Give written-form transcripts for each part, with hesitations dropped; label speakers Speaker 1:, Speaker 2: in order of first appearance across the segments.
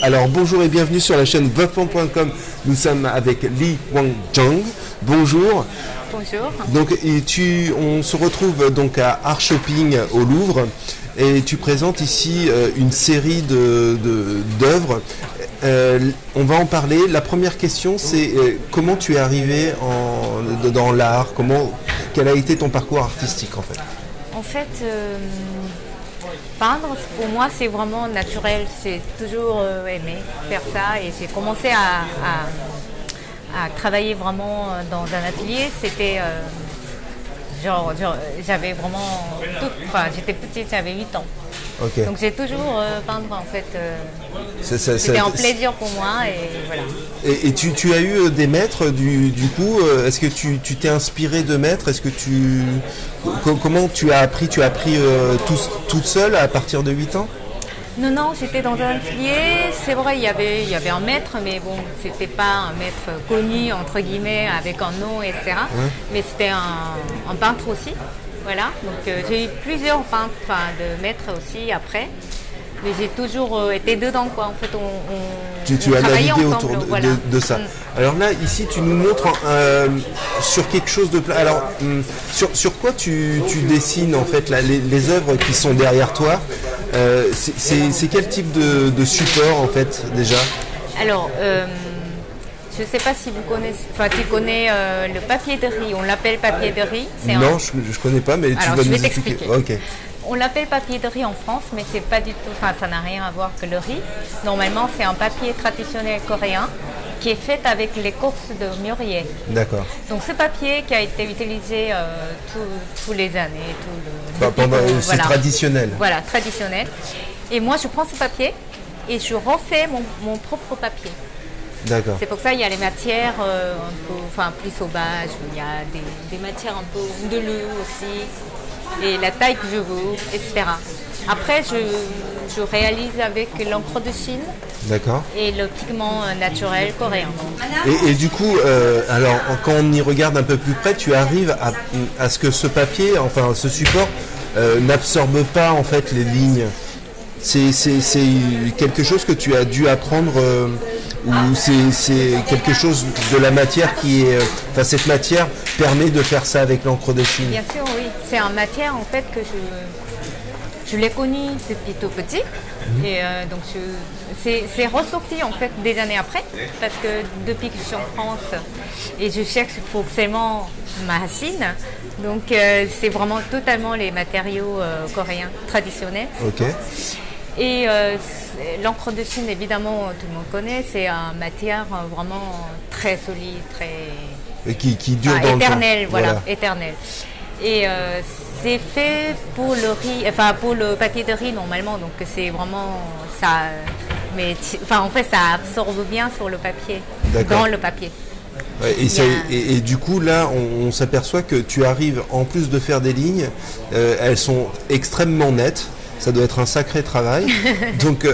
Speaker 1: Alors bonjour et bienvenue sur la chaîne veuve.com. Nous sommes avec Li Wangjang. Bonjour.
Speaker 2: Bonjour.
Speaker 1: Donc on se retrouve donc à Art Shopping au Louvre et tu présentes ici une série d'œuvres. On va en parler. La première question, c'est comment tu es arrivé dans l'art, quel a été ton parcours artistique en fait?
Speaker 2: En fait, peindre, pour moi, c'est vraiment naturel. J'ai toujours aimé faire ça et j'ai commencé à travailler vraiment dans un atelier. C'était j'avais vraiment j'étais petite, j'avais 8 ans.
Speaker 1: Okay.
Speaker 2: Donc j'ai toujours peindre en fait. C'était un plaisir pour moi et voilà.
Speaker 1: Et tu as eu des maîtres du coup. Est-ce que tu t'es inspiré de maîtres? Est-ce que comment tu as appris? Tu as appris toute seule à partir de 8 ans?
Speaker 2: Non, j'étais dans un atelier. C'est vrai, il y avait un maître, mais bon, c'était pas un maître connu entre guillemets avec un nom, etc. Ouais. Mais c'était un peintre aussi. Voilà, donc j'ai eu plusieurs peintres, de maîtres aussi après, mais j'ai toujours été dedans quoi. En fait,
Speaker 1: tu as navigué
Speaker 2: ensemble,
Speaker 1: autour
Speaker 2: voilà.
Speaker 1: de ça. Alors là, ici, tu nous montres sur quelque chose de plat. Alors, sur quoi tu dessines en fait les œuvres qui sont derrière toi? C'est quel type de support en fait déjà?
Speaker 2: Alors. Je ne sais pas si vous connaissez, tu connais le papier de riz, on l'appelle papier de riz.
Speaker 1: Non, je ne connais pas, mais tu vas nous expliquer. Okay.
Speaker 2: On l'appelle papier de riz en France, mais c'est pas du tout, ça n'a rien à voir que le riz. Normalement, c'est un papier traditionnel coréen qui est fait avec l'écorce de mûrier.
Speaker 1: D'accord.
Speaker 2: Donc ce papier qui a été utilisé tous les années,
Speaker 1: c'est traditionnel.
Speaker 2: Voilà, traditionnel. Et moi, je prends ce papier et je refais mon propre papier.
Speaker 1: D'accord.
Speaker 2: C'est pour ça qu'il y a les matières plus sauvages, il y a des matières un peu onduleuses aussi, et la taille que je veux, etc. Après, je réalise avec l'encre de Chine. D'accord. Et le pigment naturel coréen.
Speaker 1: Et du coup, alors quand on y regarde un peu plus près, tu arrives à ce que ce papier, enfin ce support, n'absorbe pas en fait les lignes. C'est quelque chose que tu as dû apprendre ou c'est quelque chose de la matière qui est... cette matière permet de faire ça avec l'encre de Chine?
Speaker 2: Bien sûr, oui. C'est une matière en fait que je l'ai connue depuis tout petit. Et donc c'est ressorti en fait des années après. Parce que depuis que je suis en France et je cherche forcément ma racine. Donc c'est vraiment totalement les matériaux coréens traditionnels.
Speaker 1: Ok.
Speaker 2: Et l'encre de Chine, évidemment, tout le monde connaît, c'est une matière vraiment très solide, très...
Speaker 1: qui dure dans
Speaker 2: éternelle,
Speaker 1: le temps.
Speaker 2: Voilà, éternelle. Et c'est fait pour le riz, pour le papier de riz normalement, donc c'est vraiment ça... Mais en fait, ça absorbe bien sur le papier, dans le papier.
Speaker 1: Ouais, et du coup, là, on s'aperçoit que tu arrives, en plus de faire des lignes, elles sont extrêmement nettes. Ça doit être un sacré travail. Donc,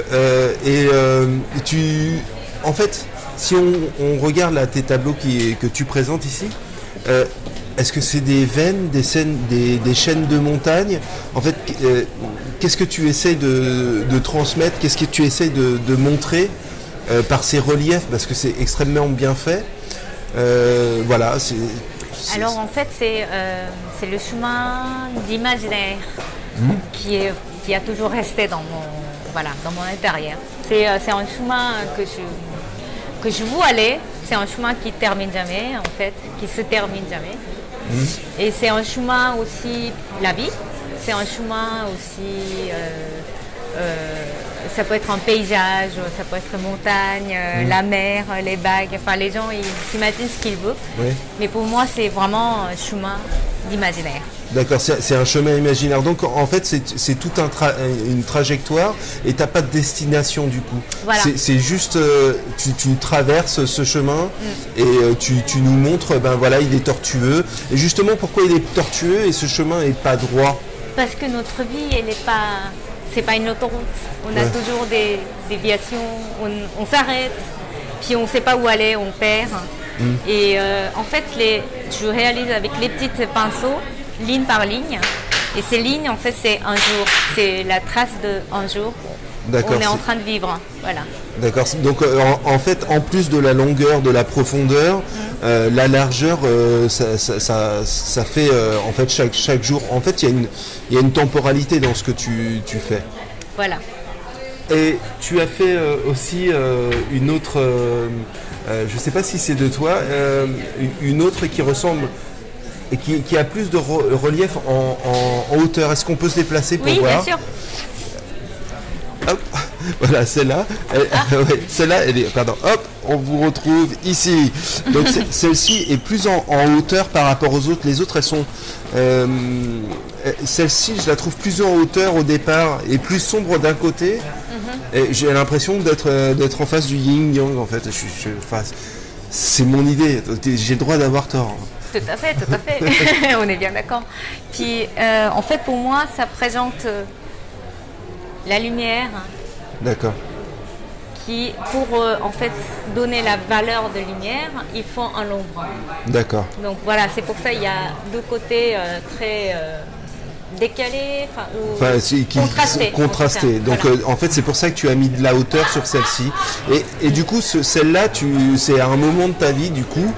Speaker 1: en fait, si on regarde là tes tableaux que tu présentes ici, est-ce que c'est des veines, des chaînes de montagne? En fait, qu'est-ce que tu essaies de transmettre? Qu'est-ce que tu essaies de montrer par ces reliefs? Parce que c'est extrêmement bien fait. Voilà.
Speaker 2: Alors, en fait, c'est le chemin d'imaginaire qui a toujours resté dans mon intérieur. C'est un chemin que je veux aller. C'est un chemin qui termine jamais, en fait, qui se termine jamais. Et c'est un chemin aussi, la vie. C'est un chemin aussi, ça peut être un paysage, ça peut être montagne, la mer, les vagues. Les gens, ils s'imaginent ce qu'ils veulent. Oui. Mais pour moi, c'est vraiment un chemin d'imaginaire.
Speaker 1: D'accord, c'est un chemin imaginaire. Donc en fait, c'est tout une trajectoire et tu n'as pas de destination du coup. Voilà. C'est juste, tu traverses ce chemin et tu nous montres, il est tortueux. Et justement, pourquoi il est tortueux et ce chemin n'est pas droit?
Speaker 2: Parce que notre vie, elle n'est pas... C'est pas une autoroute. On a toujours des déviations, on s'arrête, puis on ne sait pas où aller, on perd. Et en fait, je réalise avec les petits pinceaux, ligne par ligne. Et ces lignes, en fait, c'est un jour. C'est la trace d'un jour
Speaker 1: D'accord.
Speaker 2: on est en train de vivre. Voilà.
Speaker 1: D'accord. Donc en fait, en plus de la longueur, de la profondeur, la largeur, ça fait en fait chaque jour. En fait, il y a une temporalité dans ce que tu fais.
Speaker 2: Voilà.
Speaker 1: Et tu as fait aussi une autre, je ne sais pas si c'est de toi, une autre qui ressemble et qui a plus de relief en hauteur. Est-ce qu'on peut se déplacer pour voir?
Speaker 2: Oui, bien sûr.
Speaker 1: Hop, voilà, celle-là, ouais, celle-là, elle est, pardon, hop, on vous retrouve ici. Donc celle-ci est plus en hauteur par rapport aux autres. Les autres, elles sont, celle-ci, je la trouve plus en hauteur au départ et plus sombre d'un côté. Et j'ai l'impression d'être en face du yin-yang en fait. Enfin, c'est mon idée. J'ai le droit d'avoir tort.
Speaker 2: Tout à fait, tout à fait. On est bien d'accord. Puis, en fait, pour moi, ça présente la lumière.
Speaker 1: D'accord.
Speaker 2: Qui, pour en fait donner la valeur de lumière, il faut un l'ombre.
Speaker 1: D'accord.
Speaker 2: Donc voilà, c'est pour ça il y a deux côtés très décalés,
Speaker 1: contrastés. Donc
Speaker 2: voilà.
Speaker 1: En fait, c'est pour ça que tu as mis de la hauteur sur celle-ci. Et du coup, celle-là, c'est à un moment de ta vie, du coup.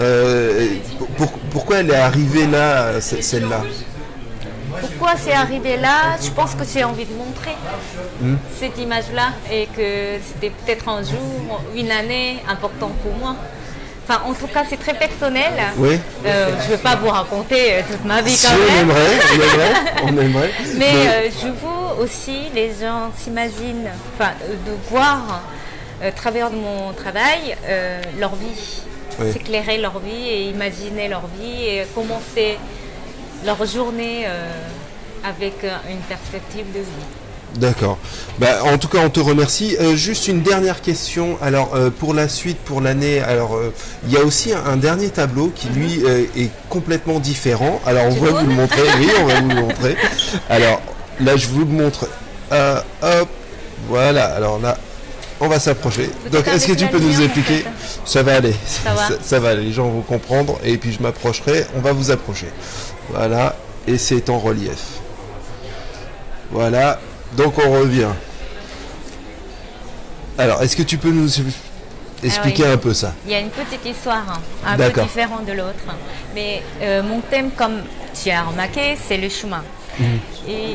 Speaker 1: Pourquoi elle est arrivée là, celle-là?
Speaker 2: Pourquoi c'est arrivé là? Je pense que j'ai envie de montrer cette image-là et que c'était peut-être un jour, une année importante pour moi. Enfin, en tout cas, c'est très personnel.
Speaker 1: Oui.
Speaker 2: Je ne veux pas vous raconter toute ma vie
Speaker 1: si
Speaker 2: quand même.
Speaker 1: On aimerait.
Speaker 2: Mais je veux aussi, les gens s'imaginent, enfin, de voir, à travers de mon travail, leur vie. Oui. S'éclairer leur vie et imaginer leur vie et commencer leur journée avec une perspective de vie.
Speaker 1: D'accord. Bah, en tout cas, on te remercie. Juste une dernière question. Alors, pour la suite, pour l'année, alors il y a aussi un dernier tableau qui, lui, est complètement différent. Alors, on va vous le montrer. Oui, on va vous le montrer. Alors, là, je vous le montre. Hop. Voilà. Alors là, on va s'approcher. Donc, est-ce que tu peux nous expliquer? Ça va aller. Ça va aller. Les gens vont comprendre. Et puis, je m'approcherai. On va vous approcher. Voilà. Et c'est en relief. Voilà. Donc on revient. Alors, est-ce que tu peux nous expliquer un peu ça?
Speaker 2: Il y a une petite histoire, un peu différente de l'autre. Mais mon thème, comme tu as remarqué, c'est le chemin. Et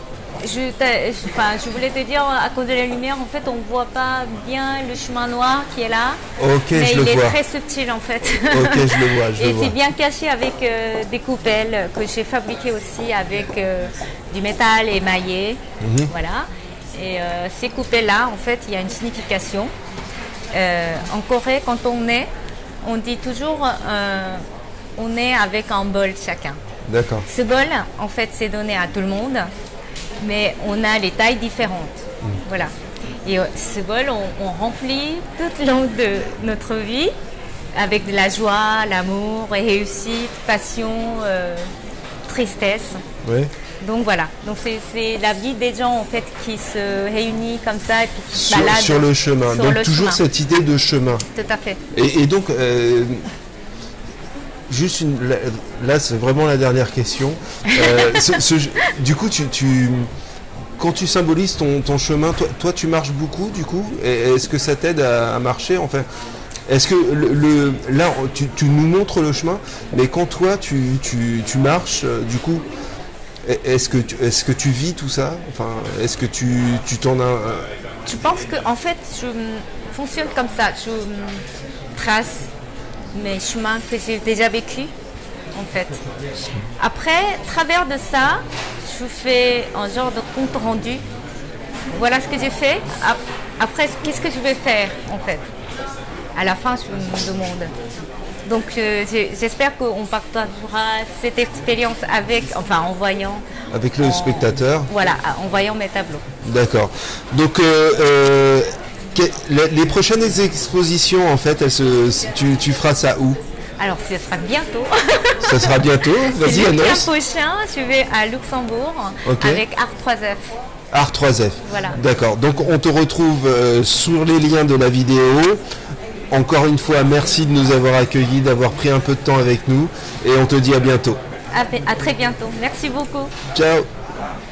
Speaker 2: je voulais te dire, à cause de la lumière, en fait, on ne voit pas bien le chemin noir qui est là.
Speaker 1: Ok,
Speaker 2: mais
Speaker 1: je le vois.
Speaker 2: Il est très subtil, en fait.
Speaker 1: Ok, je le vois.
Speaker 2: Et c'est bien caché avec des coupelles que j'ai fabriquées aussi avec du métal émaillé. Voilà. Et ces coupelles-là, en fait, il y a une signification. En Corée, quand on naît, on dit toujours on est avec un bol chacun.
Speaker 1: D'accord.
Speaker 2: Ce bol, en fait, c'est donné à tout le monde. Mais on a les tailles différentes. Voilà. Et ce bol, on remplit tout le long de notre vie avec de la joie, l'amour, réussite, passion, tristesse.
Speaker 1: Oui.
Speaker 2: Donc voilà. Donc c'est la vie des gens en fait qui se réunit comme ça et puis qui se baladent
Speaker 1: sur le chemin.
Speaker 2: Sur
Speaker 1: donc
Speaker 2: le
Speaker 1: toujours
Speaker 2: chemin.
Speaker 1: Cette idée de chemin.
Speaker 2: Tout à fait.
Speaker 1: Et donc. Juste là, c'est vraiment la dernière question. Du coup, quand tu symbolises ton chemin, toi, tu marches beaucoup, du coup. Est-ce que ça t'aide à marcher, enfin? Est-ce que là, tu nous montres le chemin, mais quand toi, tu marches, du coup, est-ce que tu vis tout ça? Enfin, est-ce que tu t'en as?
Speaker 2: Je pense que en fait, je fonctionne comme ça. Je trace mes chemins que j'ai déjà vécu, en fait. Après, à travers de ça, je fais un genre de compte rendu. Voilà ce que j'ai fait. Après, qu'est-ce que je vais faire, en fait? À la fin, je me demande. Donc, j'espère qu'on partagera cette expérience en voyant.
Speaker 1: Avec le spectateur.
Speaker 2: Voilà, en voyant mes tableaux.
Speaker 1: D'accord. Donc, les prochaines expositions, en fait, tu feras ça où?
Speaker 2: Alors, ce sera bientôt.
Speaker 1: Ça sera bientôt. Vas-y, annonce.
Speaker 2: Le prochain, je vais à Luxembourg avec Art 3F.
Speaker 1: Art 3F.
Speaker 2: Voilà. D'accord.
Speaker 1: Donc, on te retrouve sur les liens de la vidéo. Encore une fois, merci de nous avoir accueillis, d'avoir pris un peu de temps avec nous. Et on te dit à bientôt.
Speaker 2: À très bientôt. Merci beaucoup.
Speaker 1: Ciao.